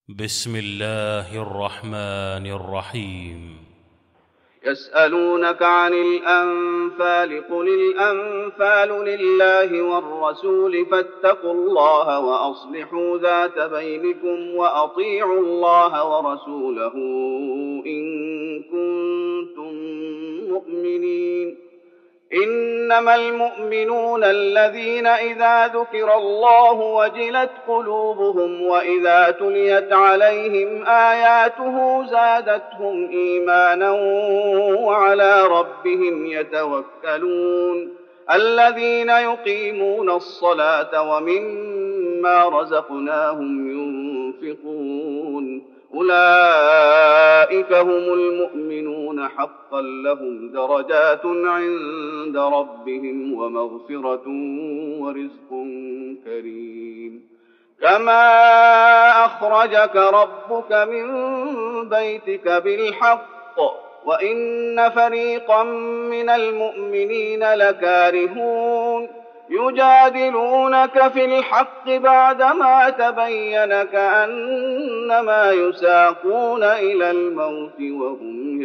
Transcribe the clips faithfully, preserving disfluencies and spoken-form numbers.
بسم الله الرحمن الرحيم. يسألونك عن الأنفال قل الأنفال لله والرسول فاتقوا الله وأصلحوا ذات بينكم وأطيعوا الله ورسوله إن كنتم مؤمنين. إنما المؤمنون الذين إذا ذكر الله وجلت قلوبهم وإذا تليت عليهم آياته زادتهم إيمانا وعلى ربهم يتوكلون. الذين يقيمون الصلاة ومما رزقناهم ينفقون أولئك هم المؤمنون حقا لهم درجات عند ربهم ومغفرة ورزق كريم. كما أخرجك ربك من بيتك بالحق وإن فريقا من المؤمنين لكارهون يجادلونك في الحق بعدما تبين كأنما يساقون إلى الموت وهم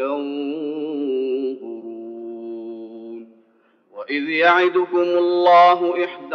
ينظرون. وإذ يعدكم الله إحدى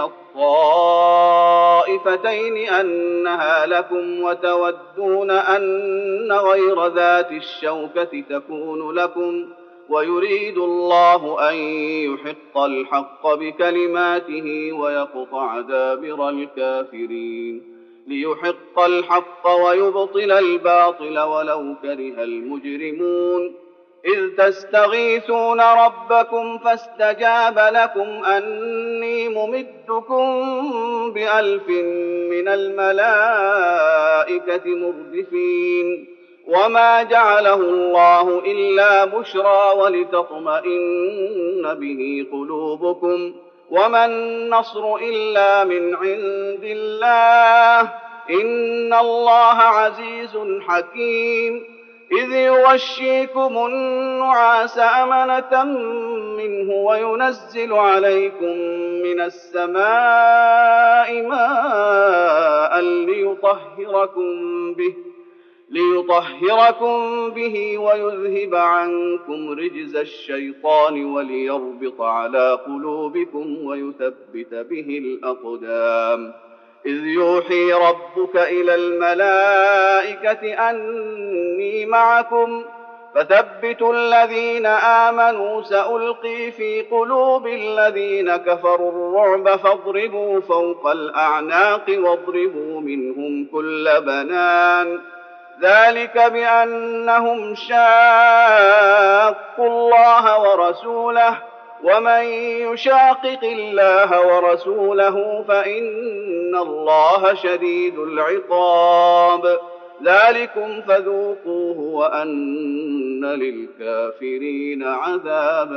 الطائفتين أنها لكم وتودون أن غير ذات الشوكة تكون لكم ويريد الله أن يحق الحق بكلماته ويقطع دابر الكافرين ليحق الحق ويبطل الباطل ولو كره المجرمون. إذ تستغيثون ربكم فاستجاب لكم أني ممدكم بألف من الملائكة مردفين. وما جعله الله إلا بشرى ولتطمئن به قلوبكم وما النصر إلا من عند الله إن الله عزيز حكيم. إذ يغشيكم النعاس أمنة منه وينزل عليكم من السماء ماء ليطهركم به ليطهركم به ويذهب عنكم رجز الشيطان وليربط على قلوبكم ويثبت به الأقدام. إذ يوحي ربك إلى الملائكة أني معكم فثبتوا الذين آمنوا سألقي في قلوب الذين كفروا الرعب فاضربوا فوق الأعناق واضربوا منهم كل بنان. ذلك بأنهم شاقوا الله ورسوله ومن يشاقق الله ورسوله فإن الله شديد العقاب. ذلكم فذوقوه وأن للكافرين عذاب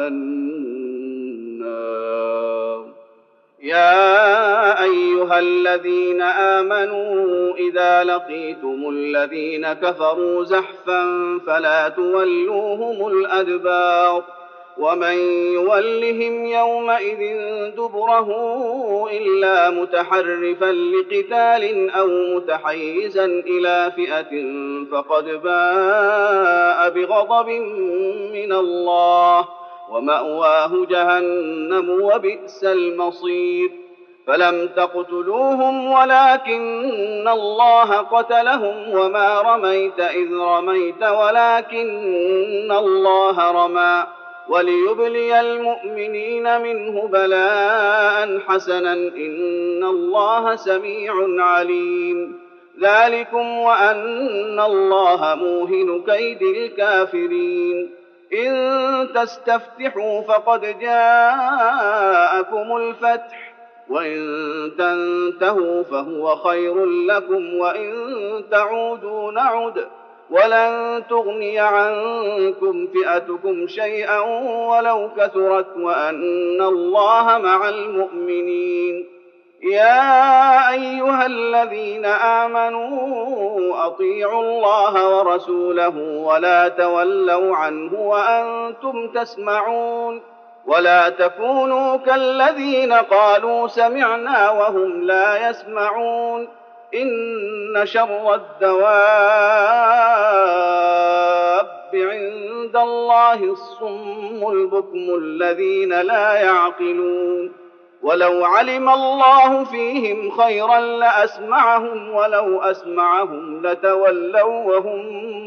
النار. يا أيها الذين آمنوا إذا لقيتم الذين كفروا زحفا فلا تولوهم الأدبار ومن يولهم يومئذ دبره إلا متحرفا لقتال أو متحيزا إلى فئة فقد باء بغضب من الله ومأواه جهنم وبئس المصير. فلم تقتلوهم ولكن الله قتلهم وما رميت إذ رميت ولكن الله رمى وليبلي المؤمنين منه بلاء حسنا إن الله سميع عليم. ذلكم وأن الله موهن كيد الكافرين. إن تستفتحوا فقد جاءكم الفتح وإن تنتهوا فهو خير لكم وإن تعودوا نعد ولن تغني عنكم فئتكم شيئا ولو كثرت وأن الله مع المؤمنين. يا أيها الذين آمنوا أطيعوا الله ورسوله ولا تولوا عنه وأنتم تسمعون ولا تكونوا كالذين قالوا سمعنا وهم لا يسمعون. إن شر الدواب عند الله الصم البكم الذين لا يعقلون ولو علم الله فيهم خيرا لأسمعهم ولو أسمعهم لتولوا وهم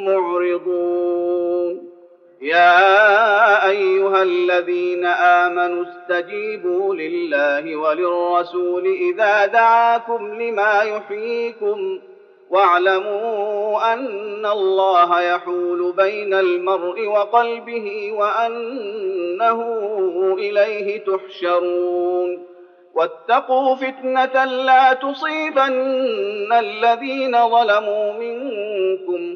معرضون يا أيها الذين آمنوا استجيبوا لله وللرسول إذا دعاكم لما يحييكم واعلموا أن الله يحول بين المرء وقلبه وأنه إليه تحشرون واتقوا فتنة لا تصيبن الذين ظلموا منكم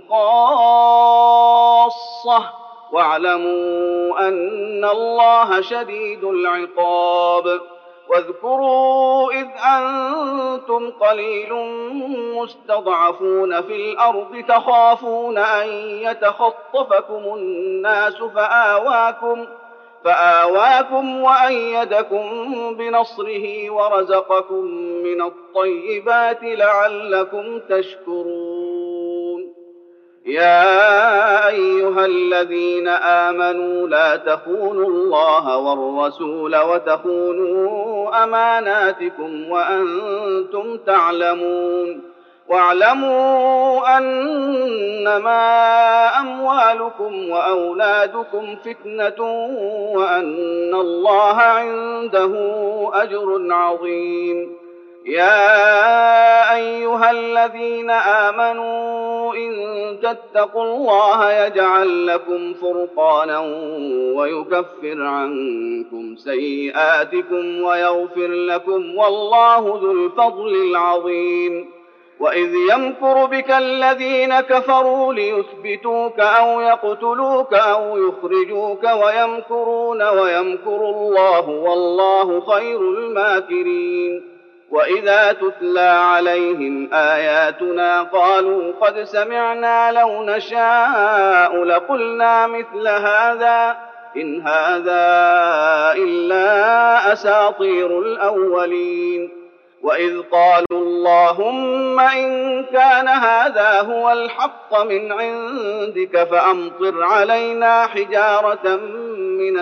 خاصة واعلموا أن الله شديد العقاب واذكروا إذ أنتم قليل مستضعفون في الأرض تخافون أن يتخطفكم الناس فآواكم فآواكم وأيدكم بنصره ورزقكم من الطيبات لعلكم تشكرون يا أيها الذين آمنوا لا تخونوا الله والرسول وتخونوا أماناتكم وأنتم تعلمون واعلموا أنما أموالكم وأولادكم فتنة وأن الله عنده أجر عظيم يا أيها الذين آمنوا إن تتقوا الله يجعل لكم فرقانا ويكفر عنكم سيئاتكم ويغفر لكم والله ذو الفضل العظيم وإذ يمكر بك الذين كفروا ليثبتوك أو يقتلوك أو يخرجوك ويمكرون ويمكر الله والله خير الماكرين وإذا تتلى عليهم آياتنا قالوا قد سمعنا لو نشاء لقلنا مثل هذا إن هذا إلا أساطير الأولين وإذ قالوا اللهم إن كان هذا هو الحق من عندك فأمطر علينا حجارة من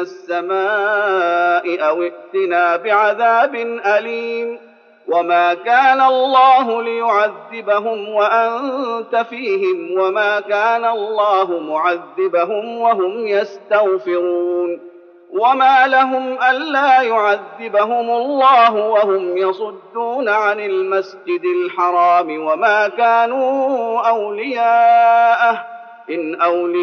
السماء أو ائتنا بعذاب أليم وما كان الله ليعذبهم وأنت فيهم وما كان الله معذبهم وهم يستغفرون وما لهم ألا يعذبهم الله وهم يصدون عن المسجد الحرام وما كانوا أولياءه إن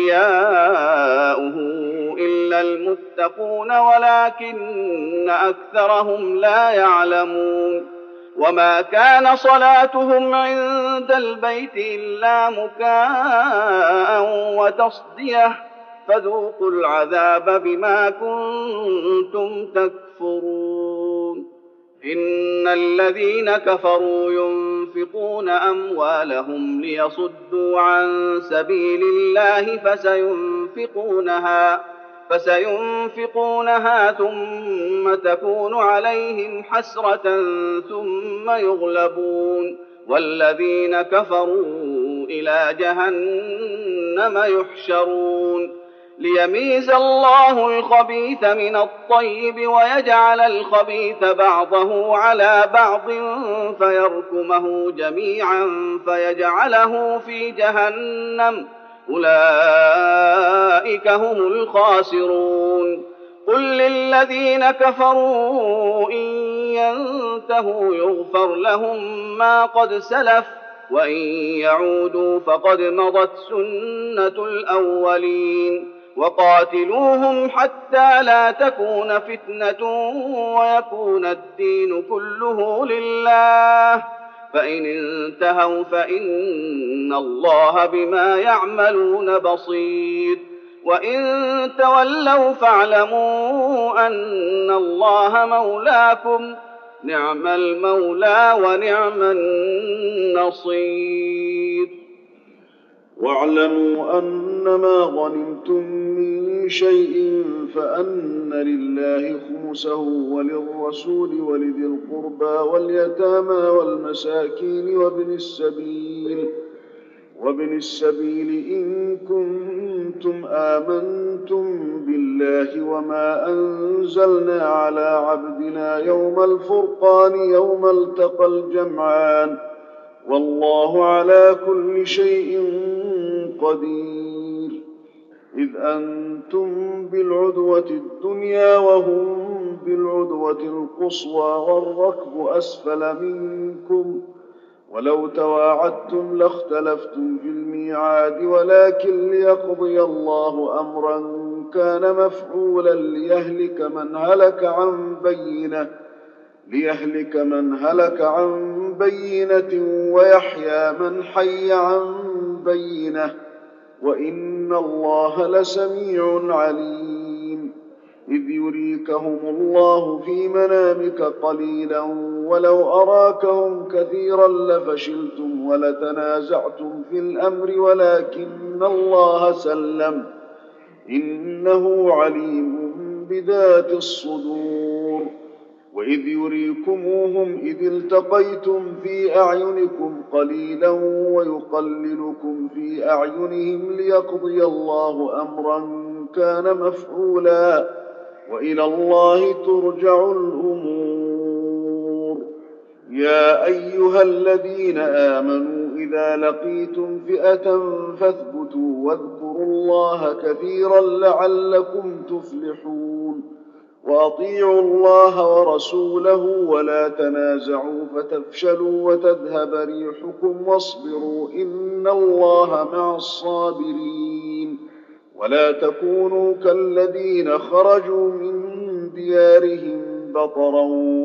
أولياؤه إلا المتقون ولكن أكثرهم لا يعلمون وما كان صلاتهم عند البيت إلا مكاء وتصدية فذوقوا العذاب بما كنتم تكفرون إن الذين كفروا ينفقون أموالهم ليصدوا عن سبيل الله فسينفقونها فسينفقونها ثم تكون عليهم حسرة ثم يغلبون والذين كفروا إلى جهنم يحشرون ليميز الله الخبيث من الطيب ويجعل الخبيث بعضه على بعض فيركمه جميعا فيجعله في جهنم أولئك هم الخاسرون قل للذين كفروا إن ينتهوا يغفر لهم ما قد سلف وإن يعودوا فقد مضت سنة الأولين وقاتلوهم حتى لا تكون فتنة ويكون الدين كله لله فإن انتهوا فإن الله بما يعملون بصير وإن تولوا فاعلموا أن الله مولاكم نعم المولى ونعم النصير واعلموا أنما غنمتم من شيء فأن لله خمسه وللرسول ولذي القربى واليتامى والمساكين وابن السبيل وابن السبيل إن كنتم آمنتم بالله وما أنزلنا على عبدنا يوم الفرقان يوم التقى الجمعان والله على كل شيء قدير. إذ أنتم بالعدوة الدنيا وهم بالعدوة القصوى والركب أسفل منكم ولو تواعدتم لاختلفتم في الميعاد ولكن ليقضي الله أمرا كان مفعولا ليهلك من هلك عن بينة ليهلك من هلك عن بينة ويحيى من حي عن بينة وإن الله لسميع عليم. إذ يريكهم الله في منامك قليلا ولو أراكهم كثيرا لفشلتم ولتنازعتم في الأمر ولكن الله سلم إنه عليم بذات الصدور. وإذ يريكموهم إذ التقيتم في أعينكم قليلا ويقللكم في أعينهم ليقضي الله أمرا كان مفعولا وإلى الله ترجع الأمور. يا أيها الذين آمنوا إذا لقيتم فئة فاثبتوا واذكروا الله كثيرا لعلكم تفلحون. وأطيعوا الله ورسوله ولا تنازعوا فتفشلوا وتذهب ريحكم واصبروا إن الله مع الصابرين. ولا تكونوا كالذين خرجوا من ديارهم بطرا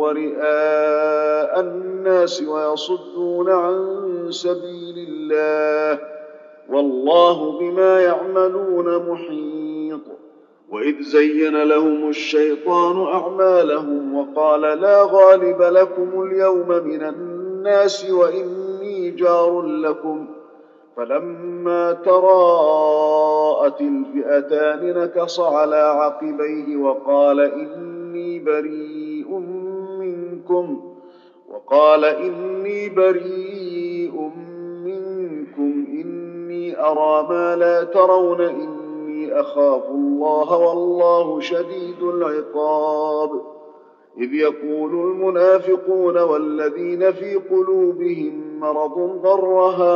ورئاء الناس ويصدون عن سبيل الله والله بما يعملون محيط. وإذ زين لهم الشيطان أعمالهم وقال لا غالب لكم اليوم من الناس وإني جار لكم فلما تراءت الفئتان نكص على عقبيه وقال إني بريء منكم وقال إني بريء منكم إني أرى ما لا ترون إني أخاف الله والله شديد العقاب. إذ يقول المنافقون والذين في قلوبهم مرض غر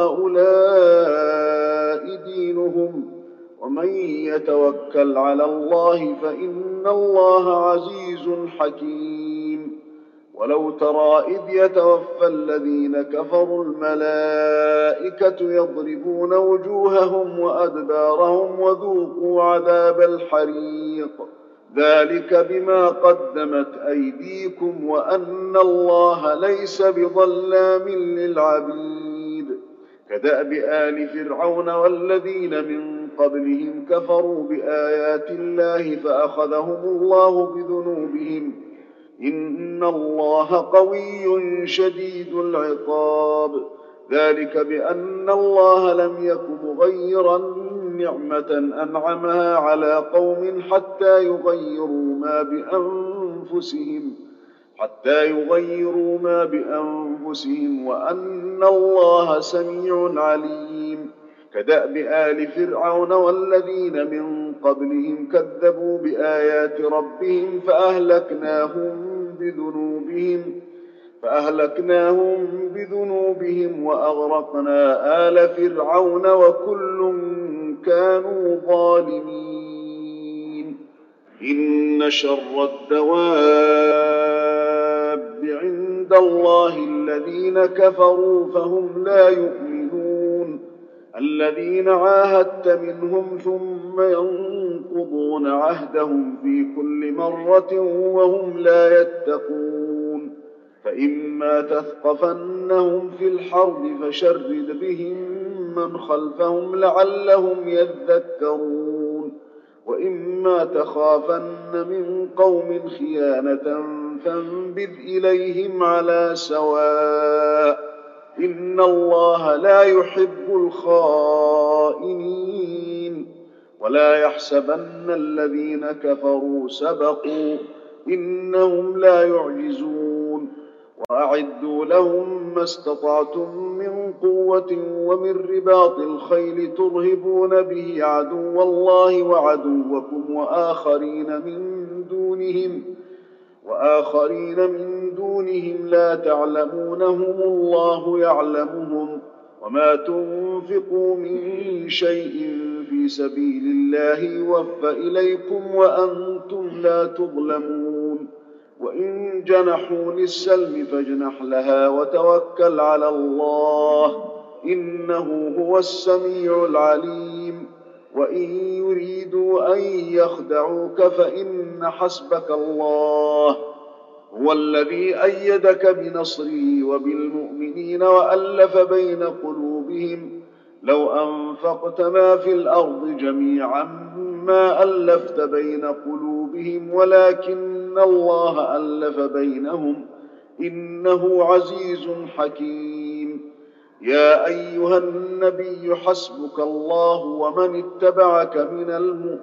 هؤلاء دينهم ومن يتوكل على الله فإن الله عزيز حكيم. ولو ترى إذ يتوفى الذين كفروا الملائكة يضربون وجوههم وأدبارهم وذوقوا عذاب الحريق ذلك بما قدمت أيديكم وأن الله ليس بظلام للعبيد. كدأب آل فرعون والذين من قبلهم كفروا بآيات الله فأخذهم الله بذنوبهم إن الله قوي شديد العقاب. ذلك بأن الله لم يك مغيرا نعمة أنعمها على قوم حتى يغيروا ما بأنفسهم حتى يغيروا ما بأنفسهم وأن الله سميع عليم. كدأب آل فرعون والذين من قبلهم كذبوا بآيات ربهم فأهلكناهم بذنوبهم فأهلكناهم بذنوبهم وأغرقنا آل فرعون وكل كانوا ظالمين. إن شر الدواب عند الله الذين كفروا فهم لا يؤمنون الذين عاهدت منهم ثم ينقضون عهدهم في كل مرة وهم لا يتقون. فإما تثقفنهم في الحرب فشرد بهم من خلفهم لعلهم يذكرون وإما تخافن من قوم خيانة فانبذ إليهم على سواء إن الله لا يحب الخائنين. ولا يحسبن الذين كفروا سبقوا إنهم لا يعجزون. وأعدوا لهم ما استطعتم من قوة ومن رباط الخيل ترهبون به عدو الله وعدوكم وآخرين من دونهم وآخرين من دونهم لا تعلمونهم الله يعلمهم. وما تنفقوا من شيء في سبيل الله يوفى إليكم وأنتم لا تظلمون. وإن جنحوا للسلم فاجنح لها وتوكل على الله إنه هو السميع العليم. وإن يريدوا أن يخدعوك فإن حسبك الله هو الذي أيدك بنصره وبالمؤمنين وألف بين قلوبهم. لو أنفقت ما في الأرض جميعا ما ألفت بين قلوبهم ولكن الله ألف بينهم إنه عزيز حكيم. يا أيها النبي حسبك الله ومن اتبعك من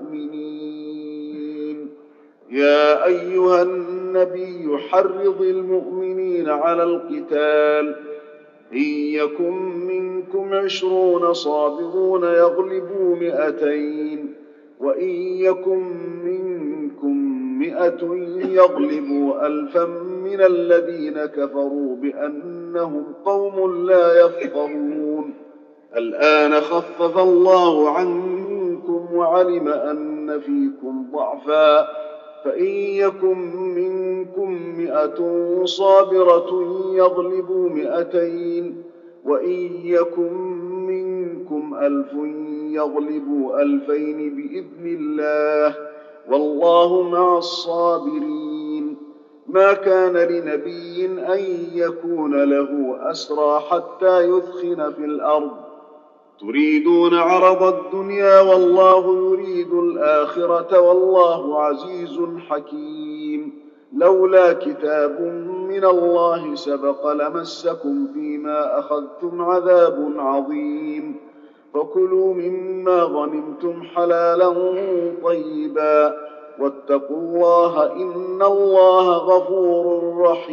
المؤمنين. يا أيها النبي حرض المؤمنين على القتال إن يكن منكم عشرون صابرون يغلبوا مئتين وإن يكن منكم مئة يغلبوا ألفا من الذين كفروا بأنهم قوم لا يفقهون. الآن خفف الله عنكم وعلم أن فيكم ضعفا فإن يكن منكم مئة صابرة يغلبوا مئتين وإن يكن منكم ألف يغلبوا ألفين بإذن الله والله مع الصابرين. ما كان لنبي أن يكون له أسرى حتى يثخن في الأرض تريدون عرض الدنيا والله يريد الآخرة والله عزيز حكيم. لولا كتاب من الله سبق لمسكم فيما أخذتم عذاب عظيم. فكلوا مما غنمتم حلالا طيبا واتقوا الله إن الله غفور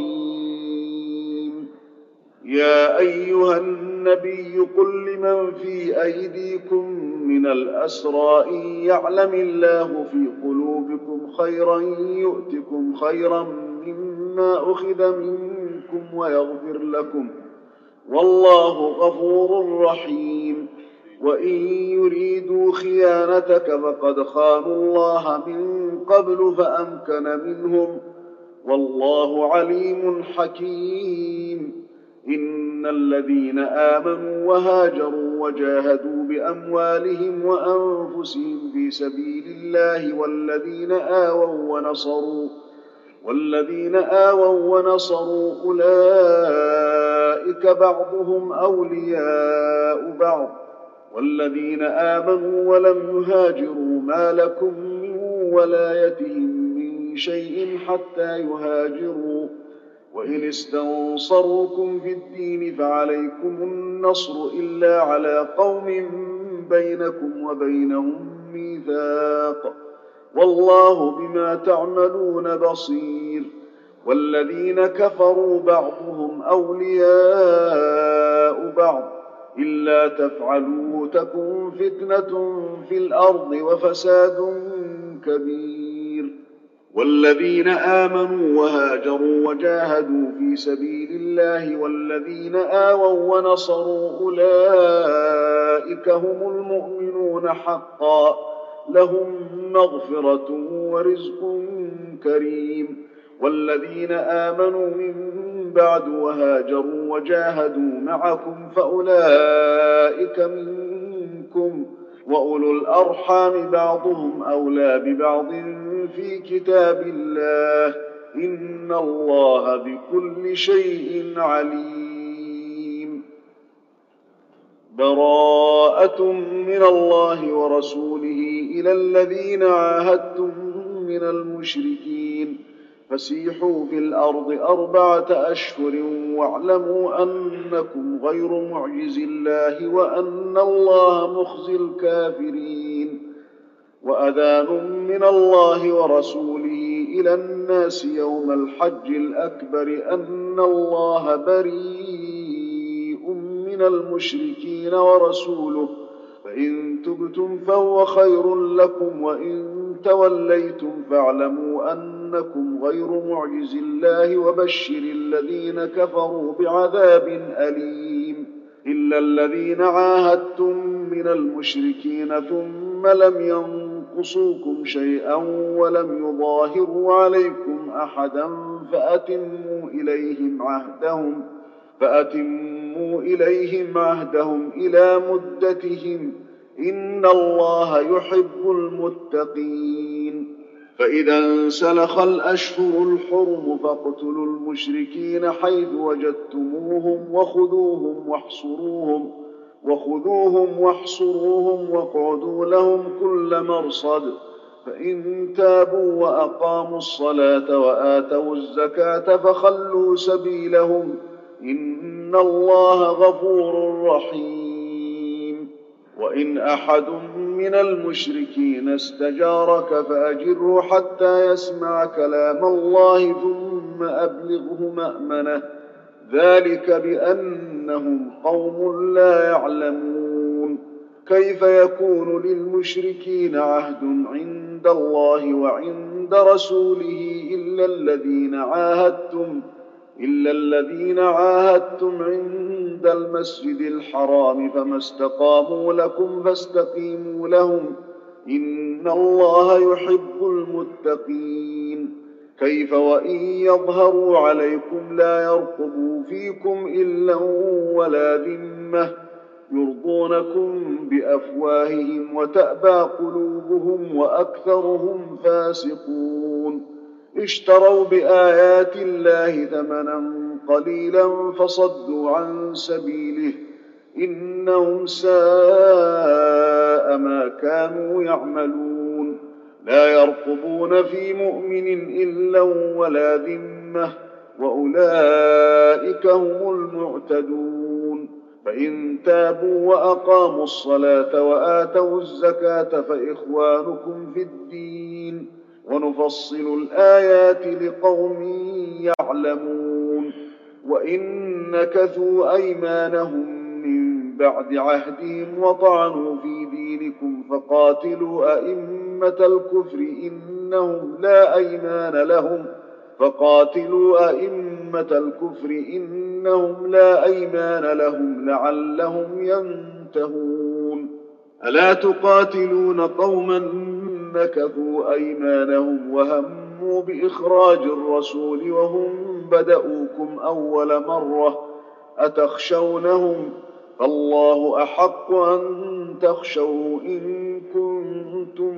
رحيم. يا أيها النبي قل لمن في أيديكم من الأسرى إن يعلم الله في قلوبكم خيرا يؤتكم خيرا مما أخذ منكم ويغفر لكم والله غفور رحيم. وإن يريدوا خيانتك فقد خانوا الله من قبل فأمكن منهم والله عليم حكيم. إن الذين آمنوا وهاجروا وجاهدوا بأموالهم وأنفسهم في سبيل الله والذين آووا ونصروا والذين آووا ونصروا أولئك بعضهم أولياء بعض والذين آمنوا ولم يهاجروا ما لكم من ولايتهم من شيء حتى يهاجروا وإن استنصروكم في الدين فعليكم النصر إلا على قوم بينكم وبينهم ميثاق والله بما تعملون بصير. والذين كفروا بعضهم أولياء بعض إلا تفعلوا تكن فتنة في الأرض وفساد كبير. والذين آمنوا وهاجروا وجاهدوا في سبيل الله والذين آووا ونصروا أولئك هم المؤمنون حقا لهم مغفرة ورزق كريم. والذين آمنوا من بعد وهاجروا وجاهدوا معكم فأولئك منكم وأولو الأرحام بعضهم أولى ببعض في كتاب الله إن الله بكل شيء عليم. براءة من الله ورسوله إلى الذين عاهدتم من المشركين فسيحوا في الأرض أربعة أشهر واعلموا أنكم غير معجز الله وأن الله مخزي الكافرين. وأذان من الله ورسوله إلى الناس يوم الحج الأكبر أن الله بريء من المشركين ورسوله فإن تبتم فهو خير لكم وإن توليتم فاعلموا أنكم غير معجز الله وبشر الذين كفروا بعذاب أليم. إلا الذين عاهدتم من المشركين ثم لم ينقصوكم شيئا ولم يظاهروا عليكم أحدا فأتموا إليهم عهدهم فأتموا إليهم عهدهم إلى مدتهم إن الله يحب المتقين. فإذا انسلخ الأشهر الحرم فاقتلوا المشركين حيث وجدتموهم وخذوهم واحصروهم وخذوهم واحصروهم واقعدوا لهم كل مرصد. فإن تابوا وأقاموا الصلاة وآتوا الزكاة فخلوا سبيلهم إن الله غفور رحيم. وإن أحد من المشركين استجارك فأجره حتى يسمع كلام الله ثم أبلغه مأمنه ذلك بأنهم قوم لا يعلمون. كيف يكون للمشركين عهد عند الله وعند رسوله إلا الذين عاهدتم إلا الذين عاهدتم عند المسجد الحرام فما استقاموا لكم فاستقيموا لهم إن الله يحب المتقين. كيف وإن يظهروا عليكم لا يرقبوا فيكم إلا ولا ذمة يرضونكم بأفواههم وتأبى قلوبهم وأكثرهم فاسقون. اشتروا بآيات الله ثمنا قليلا فصدوا عن سبيله إنهم ساء ما كانوا يعملون. لا يرقبون في مؤمن إلا ولا ذمة وأولئك هم المعتدون. فإن تابوا وأقاموا الصلاة وآتوا الزكاة فإخوانكم في الدين ونفصل الآيات لقوم يعلمون. وإن نكثوا أيمانهم من بعد عهدهم وطعنوا في دينكم فقاتلوا أئمة الكفر إنهم لا أيمان لهم فقاتلوا أئمة الكفر إنهم لا أيمان لهم لعلهم ينتهون. ألا تقاتلون قوما نكثوا أيمانهم وهموا بإخراج الرسول وهم بدؤوكم أول مرة أتخشونهم فالله أحق أن تخشوا إن كنتم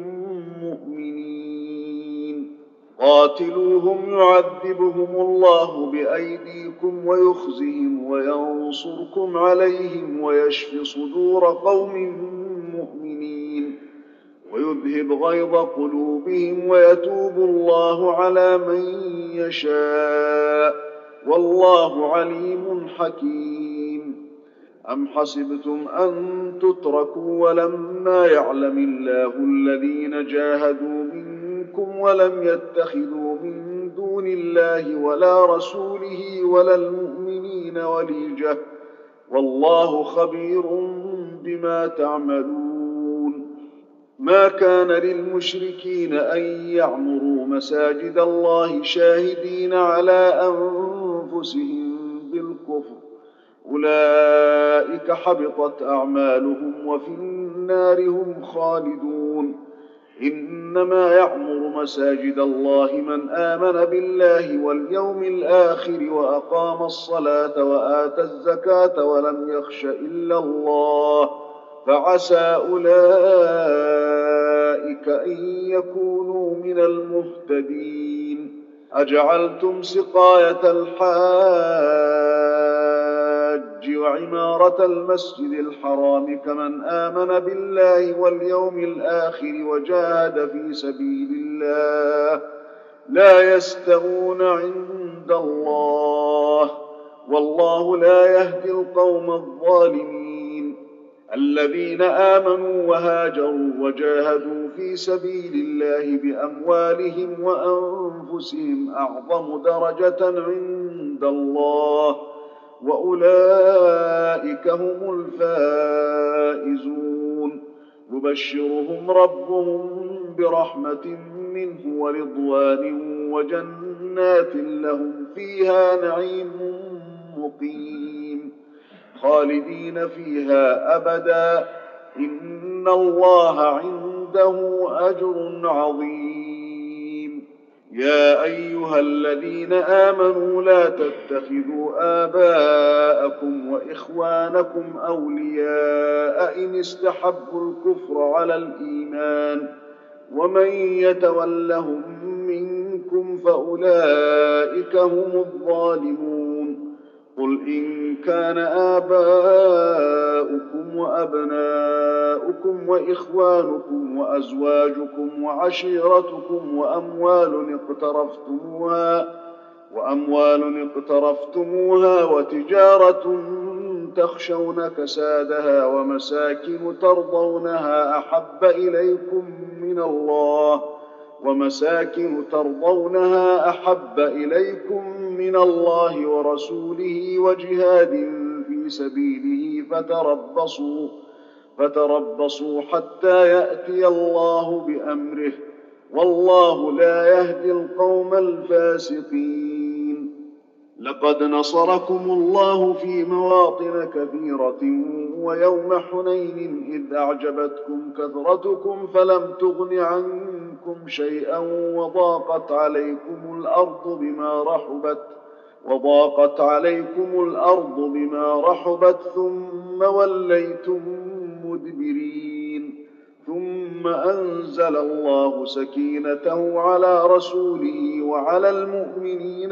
مؤمنين. قاتلوهم يعذبهم الله بأيديكم ويخزهم وينصركم عليهم ويشف صدور قوم مؤمنين ويذهب غيظ قلوبهم ويتوب الله على من يشاء والله عليم حكيم. أم حسبتم أن تتركوا ولما يعلم الله الذين جاهدوا منكم ولم يتخذوا من دون الله ولا رسوله ولا المؤمنين وليجة والله خبير بما تعملون. ما كان للمشركين أن يعمروا مساجد الله شاهدين على أنفسهم بالكفر أولئك حبطت أعمالهم وفي النار هم خالدون. إنما يعمر مساجد الله من آمن بالله واليوم الآخر وأقام الصلاة وآتى الزكاة ولم يخش إلا الله فعسى أولئك أن يكونوا من المهتدين. أجعلتم سقاية الحاج وعمارة المسجد الحرام كمن آمن بالله واليوم الآخر وجاهد في سبيل الله لا يستوون عند الله، والله لا يهدي القوم الظالمين. الذين آمنوا وهاجروا وجاهدوا في سبيل الله بأموالهم وأنفسهم أعظم درجة عند الله، وأولئك هم الفائزون. يبشرهم ربهم برحمة منه ورضوان وجنات لهم فيها نعيم مقيم خالدين فيها أبدا، إن الله عنده أجر عظيم. يا أيها الذين آمنوا لا تتخذوا آباءكم وإخوانكم أولياء إن استحبوا الكفر على الإيمان، ومن يتولهم منكم فأولئك هم الظالمون. قل إن كان آباؤكم وأبناؤكم وإخوانكم وأزواجكم وعشيرتكم وأموال اقترفتموها وأموال اقترفتموها وتجارة تخشون كسادها ومساكن ترضونها أحب إليكم من الله ومساكن ترضونها أحب إليكم من الله ورسوله وجهاد في سبيله فتربصوا فتربصوا حتى يأتي الله بأمره، والله لا يهدي القوم الفاسقين. لقد نصركم الله في مواطن كثيرة ويوم حنين إذ أعجبتكم كثرتكم فلم تغن عنكم شيئا وضاقت عليكم الأرض بما رحبت وضاقت عليكم الأرض بما رحبت ثم وليتم مدبرين، ثم أنزل الله سكينته على رسوله وعلى المؤمنين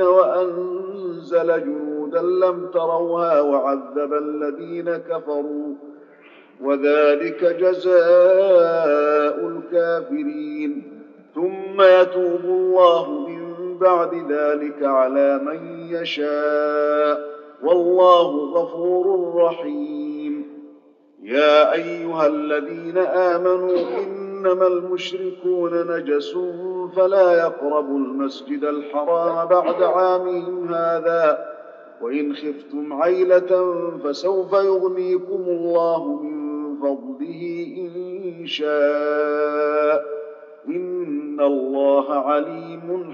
وأنزل جنودا لم تروها وعذب الذين كفروا، وذلك جزاء الكافرين. ثم يتوب الله من بعد ذلك على من يشاء، والله غفور رحيم. يا أيها الذين آمنوا إنما المشركون نجس فلا يقربوا المسجد الحرام بعد عامهم هذا، وإن خفتم عيلة فسوف يغنيكم الله من فضله إن شاء، إن الله عليم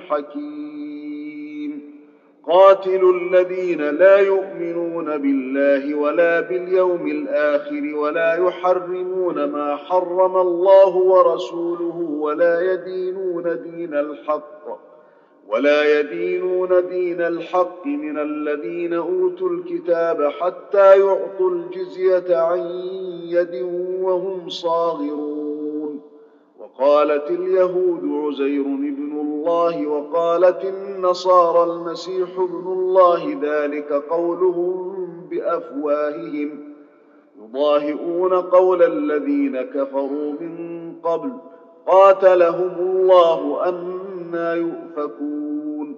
حكيم. قاتلوا الذين لا يؤمنون بالله ولا باليوم الآخر ولا يحرمون ما حرم الله ورسوله ولا يدينون دين الحق ولا يدينون دين الحق من الذين أوتوا الكتاب حتى يعطوا الجزية عن يد وهم صاغرون. وقالت اليهود عزير ابن الله وقالت النصارى المسيح ابن الله، ذلك قولهم بأفواههم يضاهئون قول الذين كفروا من قبل، قاتلهم الله أنى يؤفكون.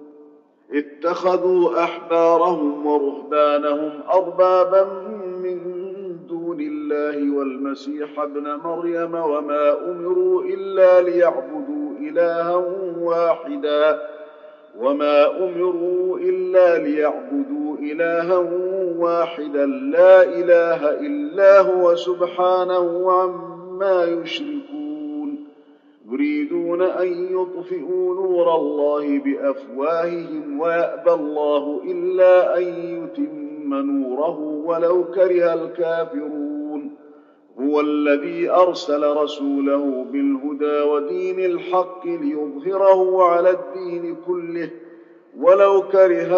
اتخذوا أحبارهم ورهبانهم أربابا من دون الله والمسيح ابن مريم وما أمروا إلا ليعبدوا إلها واحدا وما أمروا إلا ليعبدوا إلها واحدا لا إله إلا هو سبحانه عما يشركون. يريدون أن يطفئوا نور الله بأفواههم ويأبى الله إلا أن يتم نوره ولو كره الكافرون. هو الذي أرسل رسوله بالهدى ودين الحق ليظهره على الدين كله ولو كره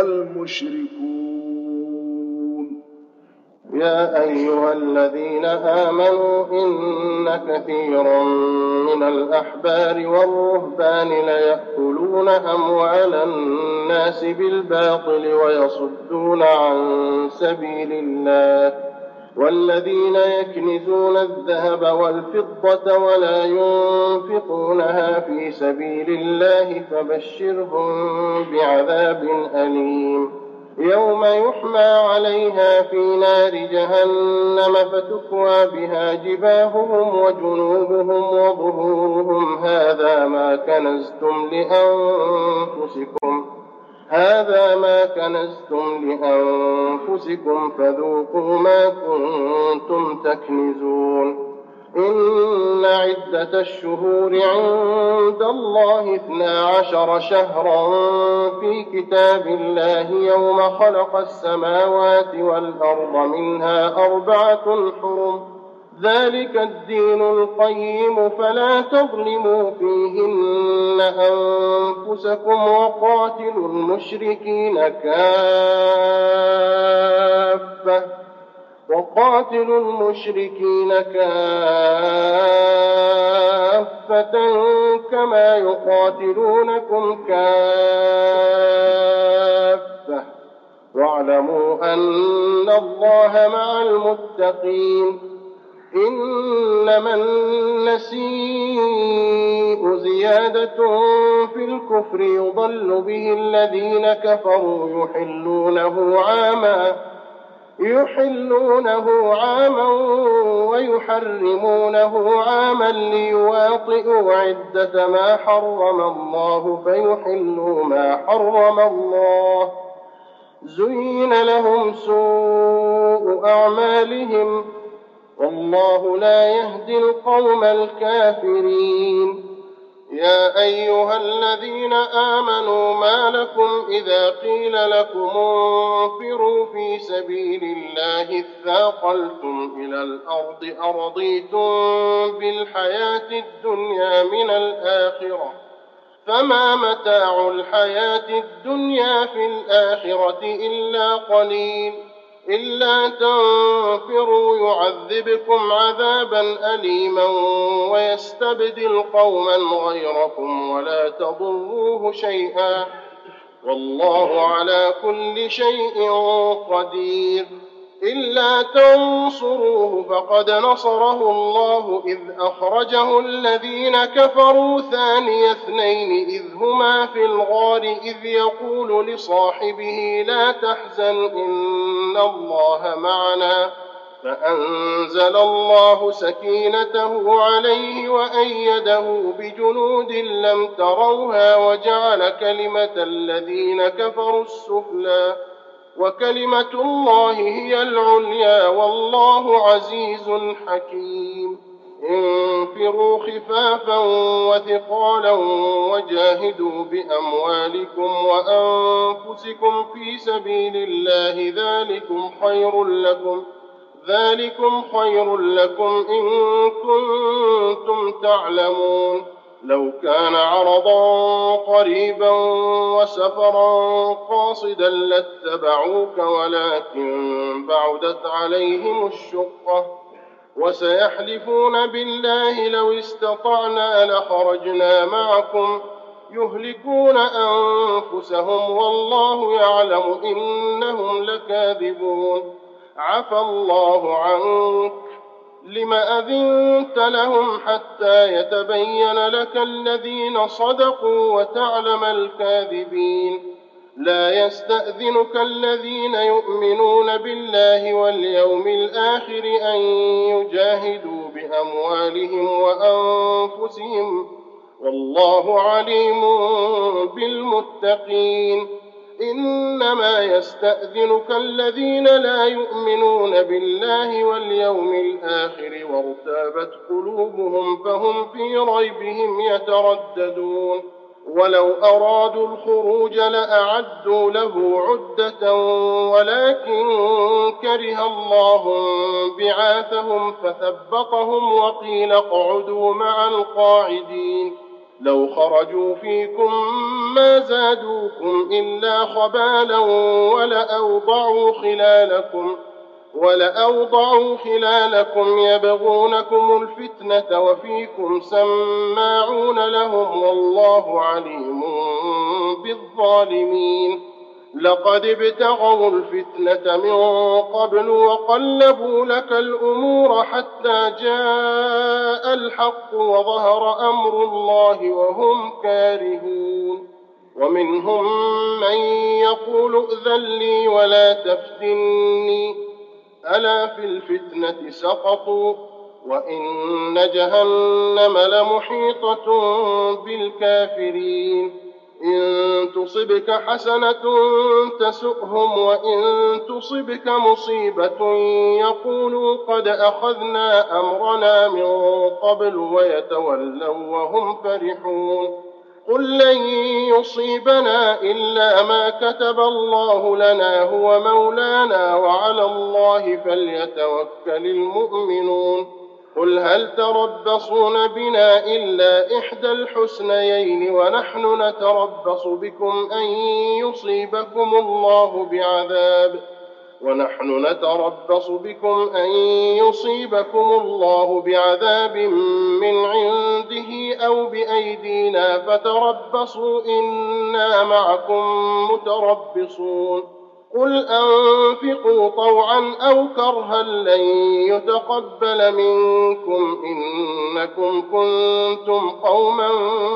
المشركون. يا أيها الذين آمنوا إن كثيرا من الأحبار والرهبان ليأكلون أموال الناس بالباطل ويصدون عن سبيل الله والذين يكنزون الذهب والفضة ولا ينفقونها في سبيل الله فبشرهم بعذاب أليم يوم يحمى عليها في نار جهنم فتكوى بها جباههم وجنوبهم وظهورهم هذا ما كنزتم لأنفسكم هذا ما كنزتم لأنفسكم فذوقوا ما كنتم تكنزون إن عدة الشهور عند الله اثنا عشر شهرا في كتاب الله يوم خلق السماوات والأرض منها أربعة حرم ذلك الدين القيم فلا تظلموا فيهن أنفسكم وقاتلوا المشركين كافة وقاتلوا المشركين كافة كما يقاتلونكم كافة واعلموا أن الله مع المتقين إنما النسيء زيادة في الكفر يضل به الذين كفروا يحلونه عاما يحلونه عاما ويحرمونه عاما ليواطئوا عدة ما حرم الله فيحلوا ما حرم الله زين لهم سوء أعمالهم والله لا يهدي القوم الكافرين يا أيها الذين آمنوا ما لكم إذا قيل لكم انفروا في سبيل الله اثاقلتم إلى الأرض أرضيتم بالحياة الدنيا من الآخرة فما متاع الحياة الدنيا في الآخرة إلا قليل إلا تنفروا يعذبكم عذابا أليما ويستبدل قوما غيركم ولا تضروه شيئا والله على كل شيء قدير إلا تنصروه فقد نصره الله إذ أخرجه الذين كفروا ثاني اثنين إذ هما في الغار إذ يقول لصاحبه لا تحزن إن الله معنا فأنزل الله سكينته عليه وأيده بجنود لم تروها وجعل كلمة الذين كفروا السفلى وكلمة الله هي العليا والله عزيز حكيم انفروا خفافا وثقالا وجاهدوا بأموالكم وأنفسكم في سبيل الله ذلكم خير لكم ذلكم خير لكم إن كنتم تعلمون لو كان عرضا قريبا وسفرا قاصدا لاتبعوك ولكن بعدت عليهم الشقة وسيحلفون بالله لو استطعنا لخرجنا معكم يهلكون أنفسهم والله يعلم إنهم لكاذبون عفى الله عنك لم أذنت لهم حتى يتبين لك الذين صدقوا وتعلم الكاذبين لا يستأذنك الذين يؤمنون بالله واليوم الآخر أن يجاهدوا بأموالهم وأنفسهم والله عليم بالمتقين إنما يستأذنك الذين لا يؤمنون بالله واليوم الآخر وارتابت قلوبهم فهم في ريبهم يترددون ولو أرادوا الخروج لأعدوا له عدة ولكن كره الله بعاثهم فثبطهم وقيل اقعدوا مع القاعدين لو خرجوا فيكم ما زادوكم إلا خبالا ولأوضعوا خلالكم ولأوضعوا خلالكم يبغونكم الفتنة وفيكم سماعون لهم والله عليم بالظالمين لقد ابتغوا الفتنة من قبل وقلبوا لك الأمور حتى جاء الحق وظهر أمر الله وهم كارهون ومنهم من يقول ائذن لي ولا تفتني ألا في الفتنة سقطوا وإن جهنم لمحيطة بالكافرين إن تصبك حسنة تسؤهم وإن تصبك مصيبة يقولوا قد أخذنا أمرنا من قبل ويتولوا وهم فرحون قل لن يصيبنا إلا ما كتب الله لنا هو مولانا وعلى الله فليتوكل المؤمنون قل هل تربصون بنا إلا إحدى الحسنيين ونحن نتربص بكم أن يصيبكم الله بعذاب ونحن نتربص بكم أن يصيبكم الله بعذاب من عنده أو بأيدينا فتربصوا إنا معكم متربصون قل أنفقوا طوعا أو كرها لن يتقبل منكم إنكم كنتم قوما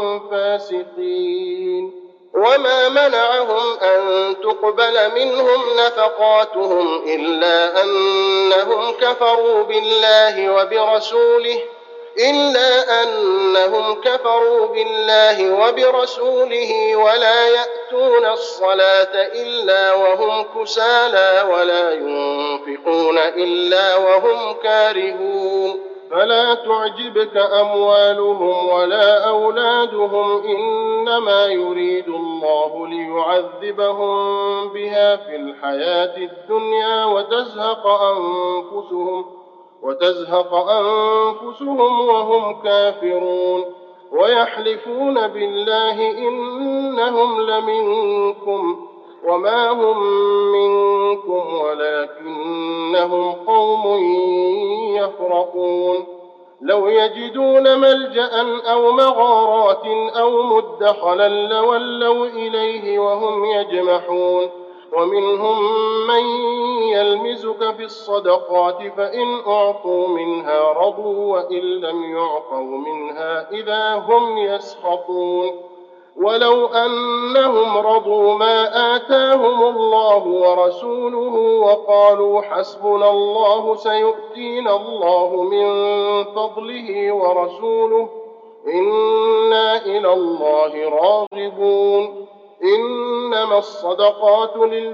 فاسقين وما منعهم أن تقبل منهم نفقاتهم إلا أنهم كفروا بالله وبرسوله إلا أنهم كفروا بالله وبرسوله ولا يأتون الصلاة إلا وهم كسالى ولا ينفقون إلا وهم كارهون فلا تعجبك أموالهم ولا أولادهم إنما يريد الله ليعذبهم بها في الحياة الدنيا وتزهق أنفسهم وتزهق أنفسهم وهم كافرون ويحلفون بالله إنهم لمنكم وما هم منكم ولكنهم قوم يفرقون لو يجدون ملجأ أو مغارات أو مدخلا لولوا إليه وهم يجمحون ومنهم من يلمزك في الصدقات فإن أعطوا منها رضوا وإن لم يعطوا منها إذا هم يسخطون ولو أنهم رضوا ما آتاهم الله ورسوله وقالوا حسبنا الله سيؤتينا الله من فضله ورسوله إنا إلى الله راغبون إنما الصدقات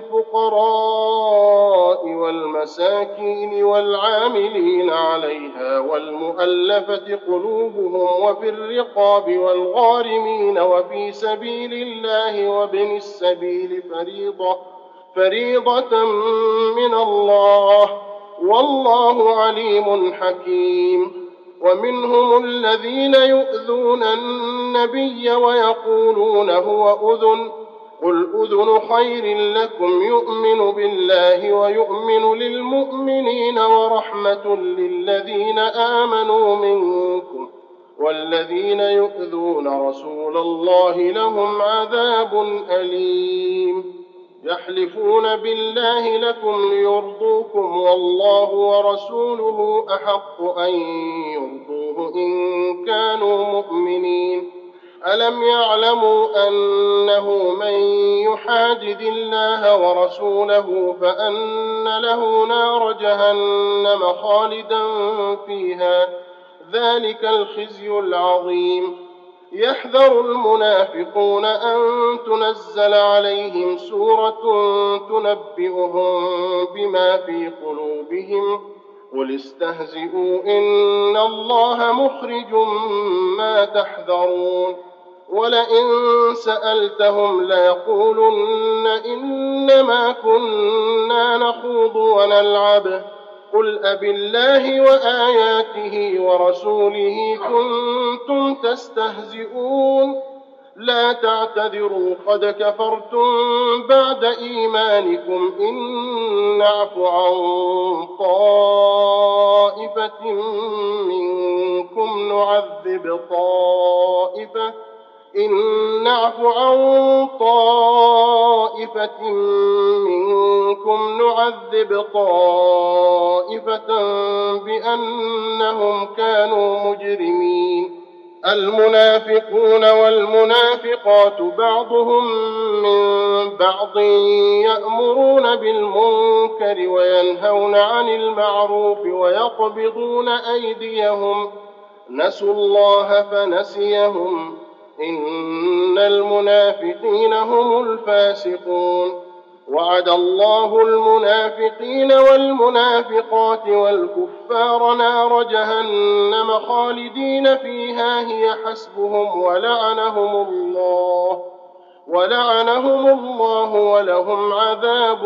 للفقراء والمساكين والعاملين عليها والمؤلفة قلوبهم وفي الرقاب والغارمين وفي سبيل الله وابن السبيل فريضة فريضة من الله والله عليم حكيم ومنهم الذين يؤذون النبي ويقولون هو أذن قل أذن خير لكم يؤمن بالله ويؤمن للمؤمنين ورحمة للذين آمنوا منكم والذين يؤذون رسول الله لهم عذاب أليم يحلفون بالله لكم ليرضوكم والله ورسوله أحق أن يرضوه إن كانوا مؤمنين ألم يعلموا أنه من يحادد الله ورسوله فأن له نار جهنم خالدا فيها ذلك الخزي العظيم يحذر المنافقون أن تنزل عليهم سورة تنبئهم بما في قلوبهم قل استهزئوا إن الله مخرج ما تحذرون ولئن سألتهم ليقولن إنما كنا نخوض ونلعب قل أبالله وآياته ورسوله كنتم تستهزئون لا تعتذروا قد كفرتم بعد إيمانكم إن نعف عن طائفة منكم نعذب طائفة إن نعف عن طائفة منكم نعذب طائفة بأنهم كانوا مجرمين. المنافقون والمنافقات بعضهم من بعض يأمرون بالمنكر وينهون عن المعروف ويقبضون أيديهم نسوا الله فنسيهم إن المنافقين هم الفاسقون. وعد الله المنافقين والمنافقات والكفار نار جهنم خالدين فيها هي حسبهم ولعنهم الله ولعنهم الله ولهم عذاب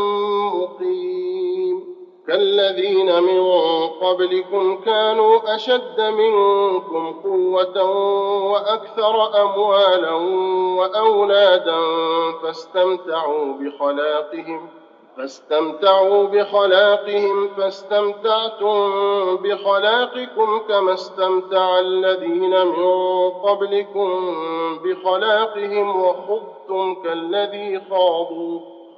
مقيم. كالذين من قبلكم كانوا أشد منكم قوة وأكثر أموالا وأولادا فاستمتعوا بخلاقهم فاستمتعوا بخلاقهم فاستمتعتم بخلاقكم كما استمتع الذين من قبلكم بخلاقهم وخضتم كالذي خاضوا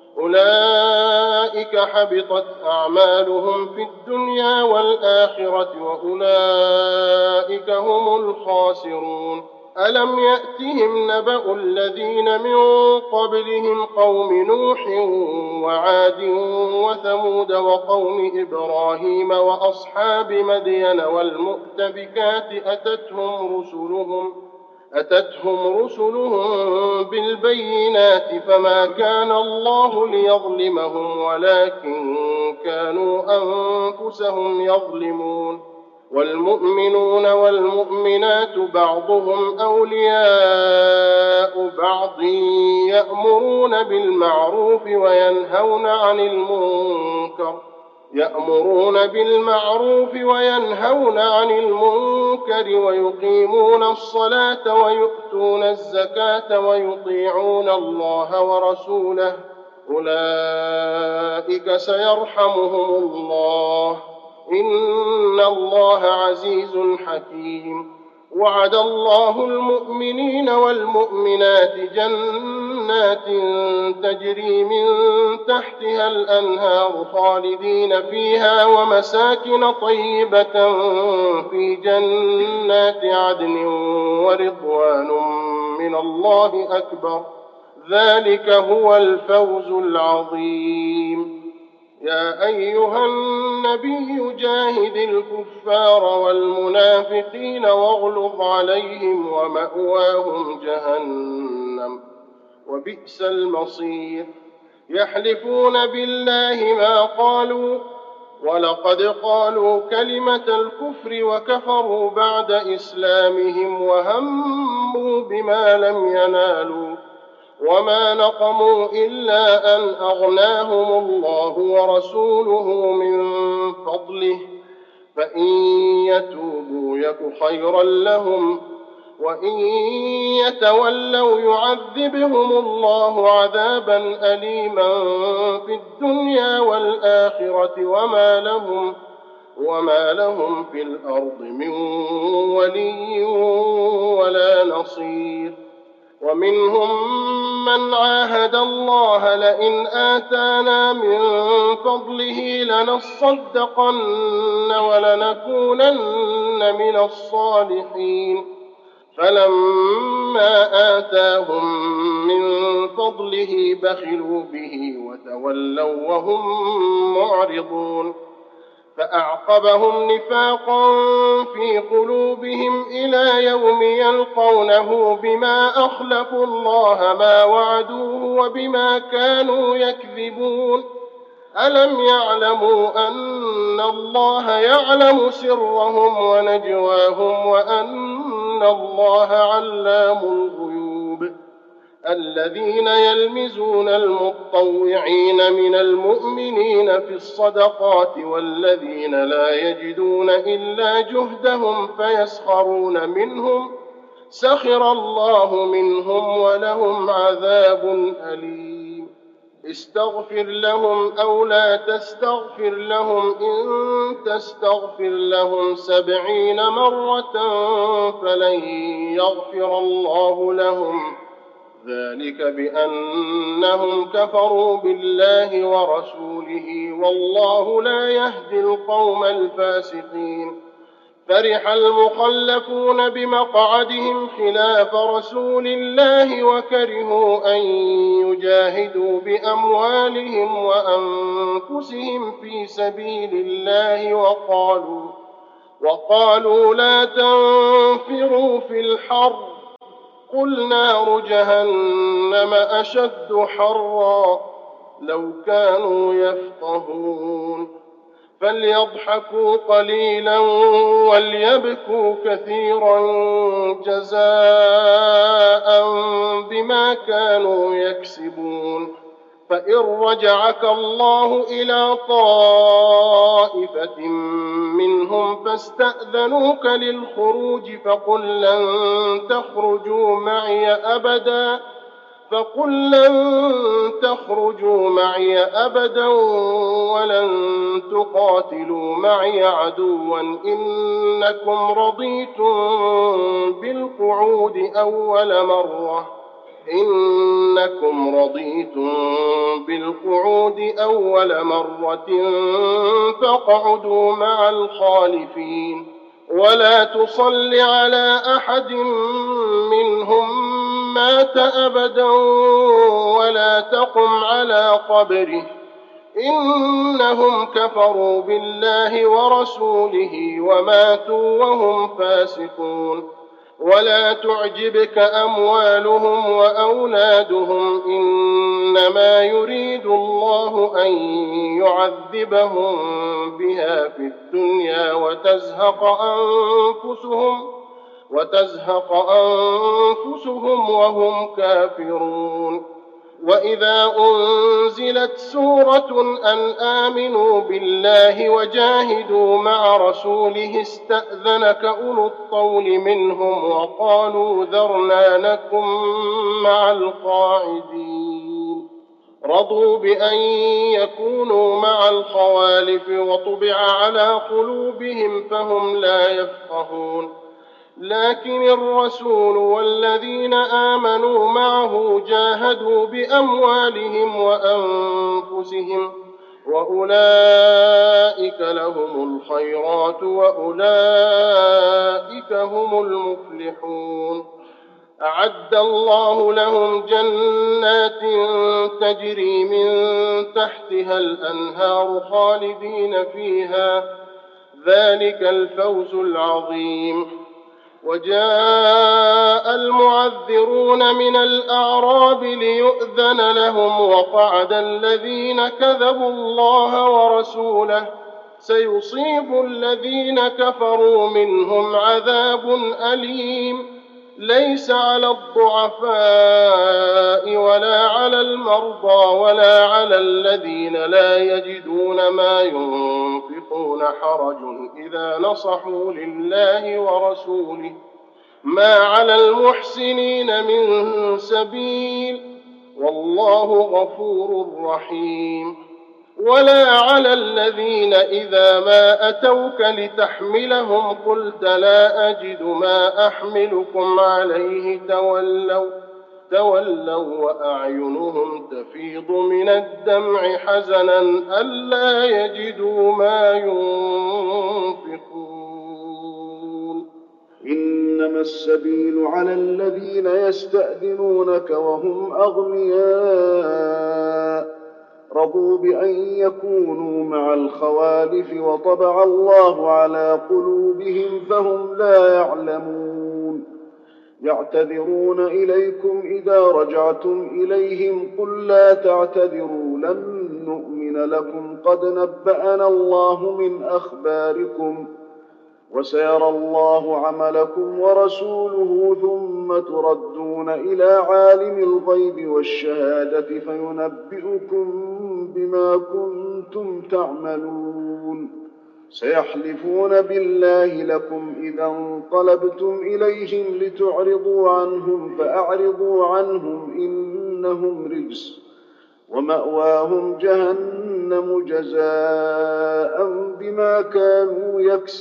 أولئك حبطت أعمالهم في الدنيا والآخرة وأولئك هم الخاسرون. ألم يأتهم نبأ الذين من قبلهم قوم نوح وعاد وثمود وقوم إبراهيم وأصحاب مدين والمؤتفكات أتتهم رسلهم أتتهم رسلهم بالبينات فما كان الله ليظلمهم ولكن كانوا أنفسهم يظلمون. والمؤمنون والمؤمنات بعضهم أولياء بعض يأمرون بالمعروف وينهون عن المنكر يأمرون بالمعروف وينهون عن المنكر ويقيمون الصلاة ويؤتون الزكاة ويطيعون الله ورسوله أولئك سيرحمهم الله إن الله عزيز حكيم. وعد الله المؤمنين والمؤمنات جنات تجري من تحتها الأنهار خالدين فيها ومساكن طيبة في جنات عدن ورضوان من الله أكبر ذلك هو الفوز العظيم. يا أيها النبي جاهد الكفار والمنافقين واغلظ عليهم ومأواهم جهنم وبئس المصير. يحلفون بالله ما قالوا ولقد قالوا كلمة الكفر وكفروا بعد إسلامهم وهموا بما لم ينالوا وما نقموا إلا أن أغناهم الله ورسوله من فضله فإن يتوبوا يك خيرا لهم وإن يتولوا يعذبهم الله عذابا أليما في الدنيا والآخرة وما لهم وما لهم في الأرض من ولي ولا نصير. ومنهم من عاهد الله لئن آتانا من فضله لنصدقن ولنكونن من الصالحين فلما آتاهم من فضله بخلوا به وتولوا وهم معرضون فأعقبهم نفاقا في قلوبهم إلى يوم يلقونه بما أخلفوا الله ما وعدوه وبما كانوا يكذبون. ألم يعلموا أن الله يعلم سرهم ونجواهم وأن الله علام الغيوب. الذين يلمزون المطوعين من المؤمنين في الصدقات والذين لا يجدون إلا جهدهم فيسخرون منهم سخر الله منهم ولهم عذاب أليم. استغفر لهم أو لا تستغفر لهم إن تستغفر لهم سبعين مرة فلن يغفر الله لهم ذلك بأنهم كفروا بالله ورسوله والله لا يهدي القوم الفاسقين. فرح المخلفون بمقعدهم خلاف رسول الله وكرهوا أن يجاهدوا بأموالهم وأنفسهم في سبيل الله وقالوا, وقالوا لا تنفروا في الحر قل نار جهنم أشد حرا لو كانوا يفقهون. فليضحكوا قليلا وليبكوا كثيرا جزاء بما كانوا يكسبون. فإن رجعك الله إلى طائفة منهم فاستأذنوك للخروج فقل لن تخرجوا معي أبدا فقل لن تخرجوا معي أبدا ولن تقاتلوا معي عدوا إنكم رضيتم بالقعود أول مرة إنكم رضيتم بالقعود أول مرة فاقعدوا مع الخالفين ولا تصل على أحد منهم مات أبدا ولا تقم على قبره إنهم كفروا بالله ورسوله وماتوا وهم فاسقون. ولا تعجبك أموالهم وأولادهم إنما يريد الله أن يعذبهم بها في الدنيا وتزهق أنفسهم وتزهق أنفسهم وهم كافرون. وإذا أنزلت سورة أن آمنوا بالله وجاهدوا مع رسوله استأذنك أولو الطول منهم وقالوا ذرنا نكن مع القاعدين. رضوا بأن يكونوا مع الخوالف وطبع على قلوبهم فهم لا يفقهون. لكن الرسول والذين آمنوا معه جاهدوا بأموالهم وأنفسهم وأولئك لهم الخيرات وأولئك هم المفلحون. أعد الله لهم جنات تجري من تحتها الأنهار خالدين فيها ذلك الفوز العظيم. وجاء المعذرون من الأعراب ليؤذن لهم وقعد الذين كذبوا الله ورسوله سيصيب الذين كفروا منهم عذاب أليم. ليس على الضعفاء ولا على المرضى ولا على الذين لا يجدون ما ينفقون حرج إذا نصحوا لله ورسوله ما على المحسنين من سبيل والله غفور رحيم. ولا على الذين إذا ما أتوك لتحملهم قلت لا أجد ما أحملكم عليه تولوا, تولوا وأعينهم تفيض من الدمع حزنا ألا يجدوا ما ينفقون. إنما السبيل على الذين يستأذنونك وهم أغنياء رضوا بأن يكونوا مع الخوالف وطبع الله على قلوبهم فهم لا يعلمون. يعتذرون إليكم إذا رجعتم إليهم قل لا تعتذروا لن نؤمن لكم قد نبأنا الله من أخباركم وسيرى الله عملكم ورسوله ثم تردون إلى عالم الغيب والشهادة فينبئكم بما كنتم تعملون. سيحلفون بالله لكم إذا انقلبتم إليهم لتعرضوا عنهم فأعرضوا عنهم إنهم رجس ومأواهم جهنم جزاء بما كانوا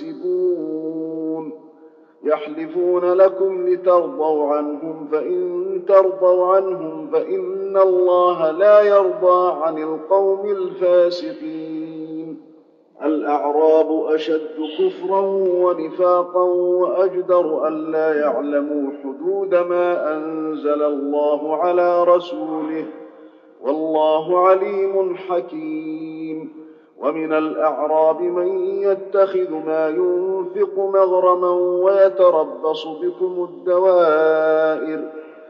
يكسبون يحلفون لكم لترضوا عنهم فإن ترضوا عنهم فإن الله لا يرضى عن القوم الفاسقين. الأعراب أشد كفرا ونفاقا وأجدر ألا يعلموا حدود ما أنزل الله على رسوله والله عليم حكيم. ومن الأعراب من يتخذ ما ينفق مغرما ويتربص بكم الدوائر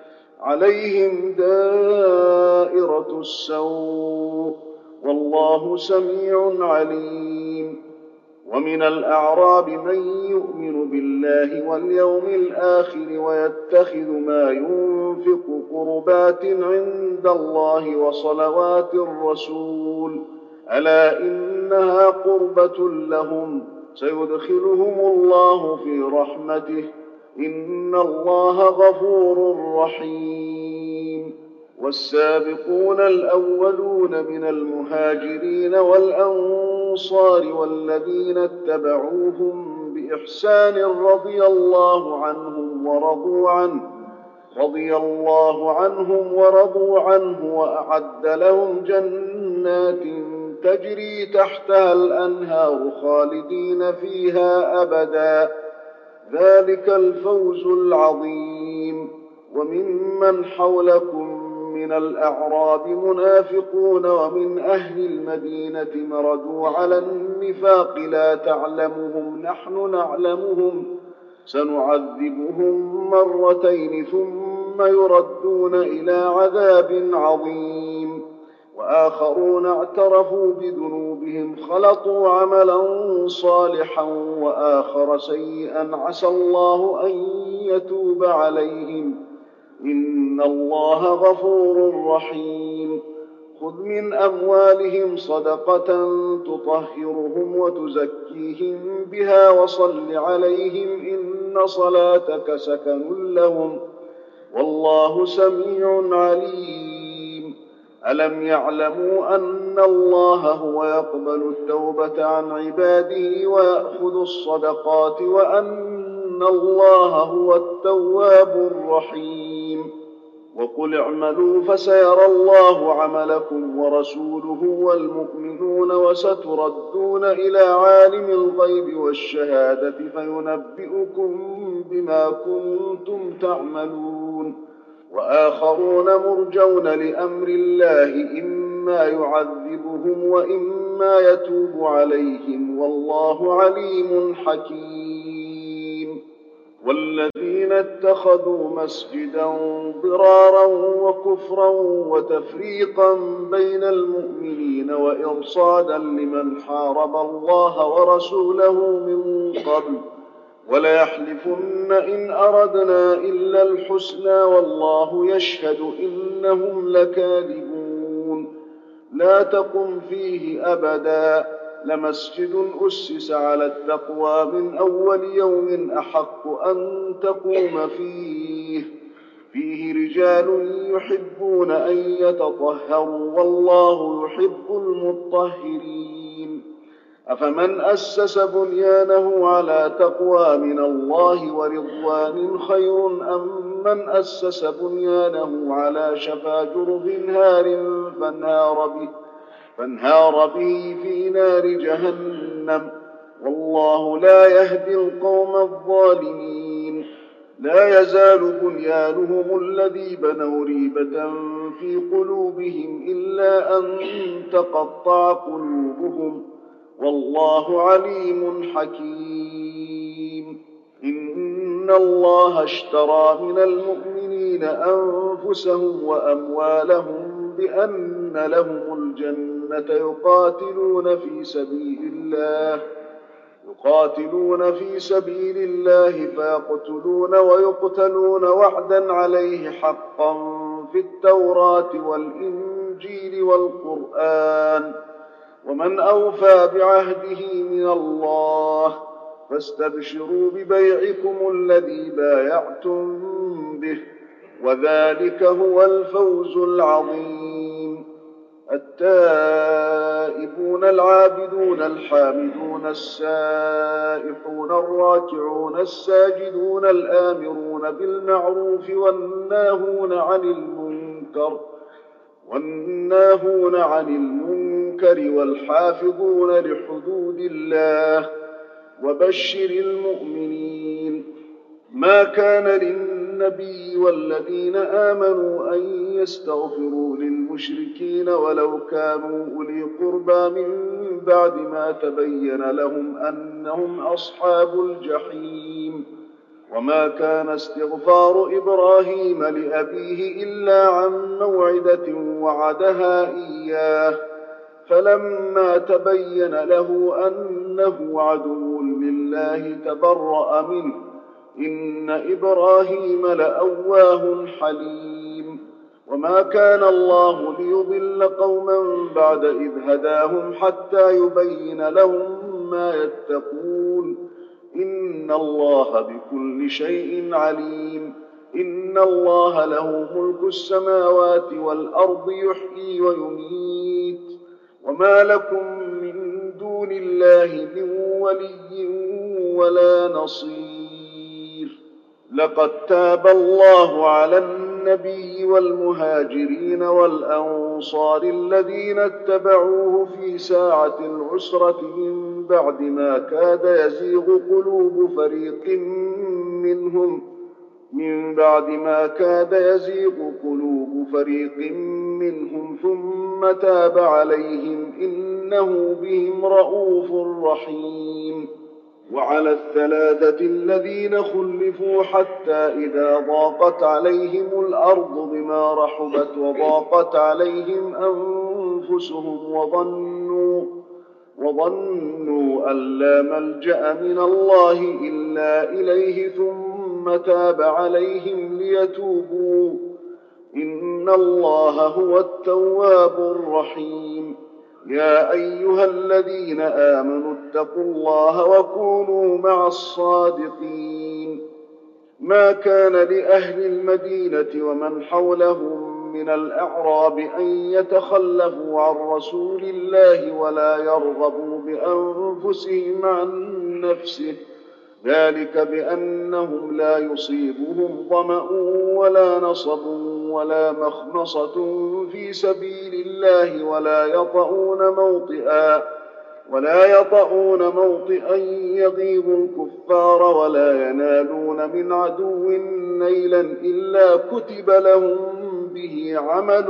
عليهم دائرة السوء والله سميع عليم. ومن الأعراب من يؤمن بالله واليوم الآخر ويتخذ ما ينفق قربات عند الله وصلوات الرسول ألا إنها قربة لهم سيدخلهم الله في رحمته إن الله غفور رحيم. والسابقون الأولون من المهاجرين والأنصار والذين اتبعوهم بإحسان رضي الله عنهم ورضوا عنه رضي الله عنهم ورضوا عنه وأعد لهم جنات تجري تحتها الأنهار خالدين فيها أبدا ذلك الفوز العظيم. وممن حولكم من الأعراب منافقون ومن أهل المدينة مردوا على النفاق لا تعلمهم نحن نعلمهم سنعذبهم مرتين ثم يردون إلى عذاب عظيم. وآخرون اعترفوا بذنوبهم خلطوا عملا صالحا وآخر سيئا عسى الله أن يتوب عليهم إن الله غفور رحيم. خذ من أموالهم صدقة تطهرهم وتزكيهم بها وصل عليهم إن صلاتك سكن لهم والله سميع عليم. ألم يعلموا أن الله هو يقبل التوبة عن عباده ويأخذ الصدقات وأن الله هو التواب الرحيم. وقل اعملوا فسيرى الله عملكم ورسوله والمؤمنون وستردون إلى عالم الغيب والشهادة فينبئكم بما كنتم تعملون. وآخرون مرجون لأمر الله إما يعذبهم وإما يتوب عليهم والله عليم حكيم. والذين اتخذوا مسجدا ضرارا وكفرا وتفريقا بين المؤمنين وإرصادا لمن حارب الله ورسوله من قبل وليحلفن إن أردنا إلا الحسنى والله يشهد إنهم لكاذبون. لا تقم فيه أبدا لمسجد أسس على التقوى من أول يوم أحق أن تقوم فيه فيه رجال يحبون أن يتطهروا والله يحب المطهرين. أفمن أسس بنيانه على تقوى من الله ورضوان خير أم من أسس بنيانه على شفا جرف هار فانهار به, فانهار به في نار جهنم والله لا يهدي القوم الظالمين. لا يزال بنيانهم الذي بنوا ريبة في قلوبهم إلا أن تقطع قلوبهم والله عليم حكيم. إن الله اشترى من المؤمنين أنفسهم وأموالهم بأن لهم الجنة يقاتلون في سبيل الله يقاتلون في سبيل الله فيقتلون ويقتلون وعدا عليه حقا في التوراة والإنجيل والقرآن ومن أوفى بعهده من الله فاستبشروا ببيعكم الذي بايعتم به وذلك هو الفوز العظيم. التائبون العابدون الحامدون السائحون الراكعون الساجدون الآمرون بالمعروف والناهون عن المنكر والناهون عن المنكر والحافظون لحدود الله وبشر المؤمنين. ما كان للنبي والذين آمنوا أن يستغفروا للمشركين ولو كانوا أولي قربى من بعد ما تبين لهم أنهم أصحاب الجحيم. وما كان استغفار إبراهيم لأبيه إلا عن موعدة وعدها إياه، فلما تبين له أنه عدو لله تبرأ منه، إن إبراهيم لأواه حليم. وما كان الله ليضل قوما بعد إذ هداهم حتى يبين لهم ما يتقون، إن الله بكل شيء عليم. إن الله له ملك السماوات والأرض يحيي ويميت، وما لكم من دون الله من ولي ولا نصير. لقد تاب الله على النبي والمهاجرين والأنصار الذين اتبعوه في ساعة العسرة من بعد ما كاد يزيغ قلوب فريق منهم من بعد ما كاد يزيغ قلوب فريق منهم ثم تاب عليهم إنه بهم رءوف رحيم. وعلى الثلاثة الذين خلفوا حتى إذا ضاقت عليهم الأرض بما رحبت وضاقت عليهم أنفسهم وظنوا وظنوا أن لا ملجأ من الله إلا إليه ثم تاب عليهم ليتوبوا، إن الله هو التواب الرحيم. يا أيها الذين آمنوا اتقوا الله وكونوا مع الصادقين. ما كان لأهل المدينة ومن حولهم من الأعراب أن يتخلفوا عن رسول الله ولا يرغبوا بأنفسهم عن نفسه، ذلك بأنهم لا يصيبهم ظمأ ولا نصب ولا مخمصة في سبيل الله ولا يطؤون موطئا ولا يطؤون موطئا يغيظ الكفار ولا ينالون من عدو نيلا إلا كتب لهم به عمل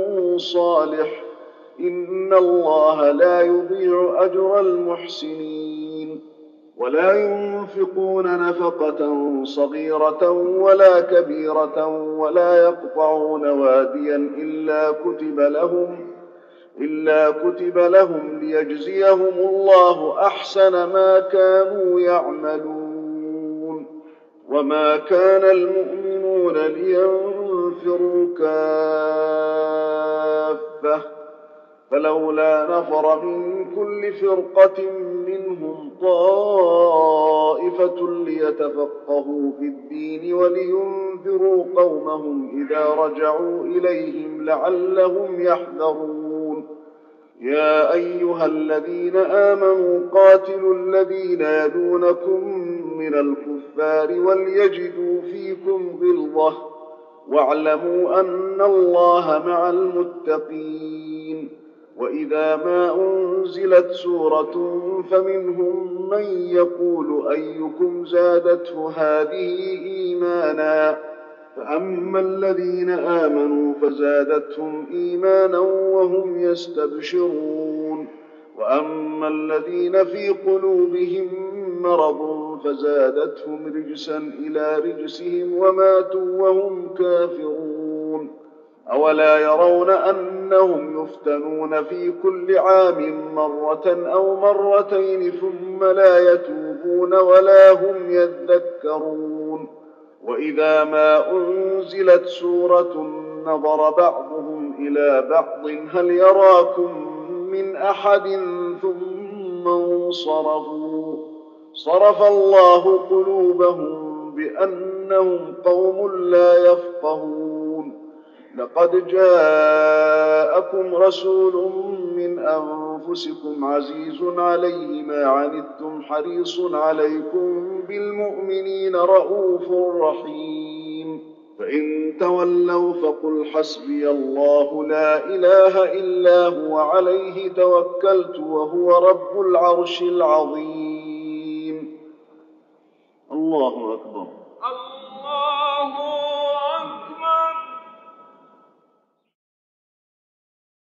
صالح، إن الله لا يضيع أجر المحسنين. ولا ينفقون نفقة صغيرة ولا كبيرة ولا يقطعون واديا إلا كتب لهم إلا كتب لهم ليجزيهم الله أحسن ما كانوا يعملون. وما كان المؤمنون لينفروا كافة، فلولا نفر من كل فرقة منهم طائفة ليتفقهوا في الدين ولينذروا قومهم إذا رجعوا إليهم لعلهم يحذرون. يا أيها الذين آمنوا قاتلوا الذين يلونكم من الكفار وليجدوا فيكم غلظة، واعلموا أن الله مع المتقين. وإذا ما أنزلت سورة فمنهم من يقول أيكم زادته هذه إيمانا، فأما الذين آمنوا فزادتهم إيمانا وهم يستبشرون، وأما الذين في قلوبهم مرض فزادتهم رجسا إلى رجسهم وماتوا وهم كافرون. أولا يرون أنهم يفتنون في كل عام مرة أو مرتين ثم لا يتوبون ولا هم يذكرون. وإذا ما أنزلت سورة نظر بعضهم إلى بعض هل يراكم من أحد ثم انصرفوا، صرف الله قلوبهم بأنهم قوم لا يفقهون. لقد جاءكم رسول من أنفسكم عزيز عليه ما عنتم حريص عليكم بالمؤمنين رءوف رحيم فإن تولوا فقل حسبي الله لا إله إلا هو عليه توكلت وهو رب العرش العظيم. الله أكبر.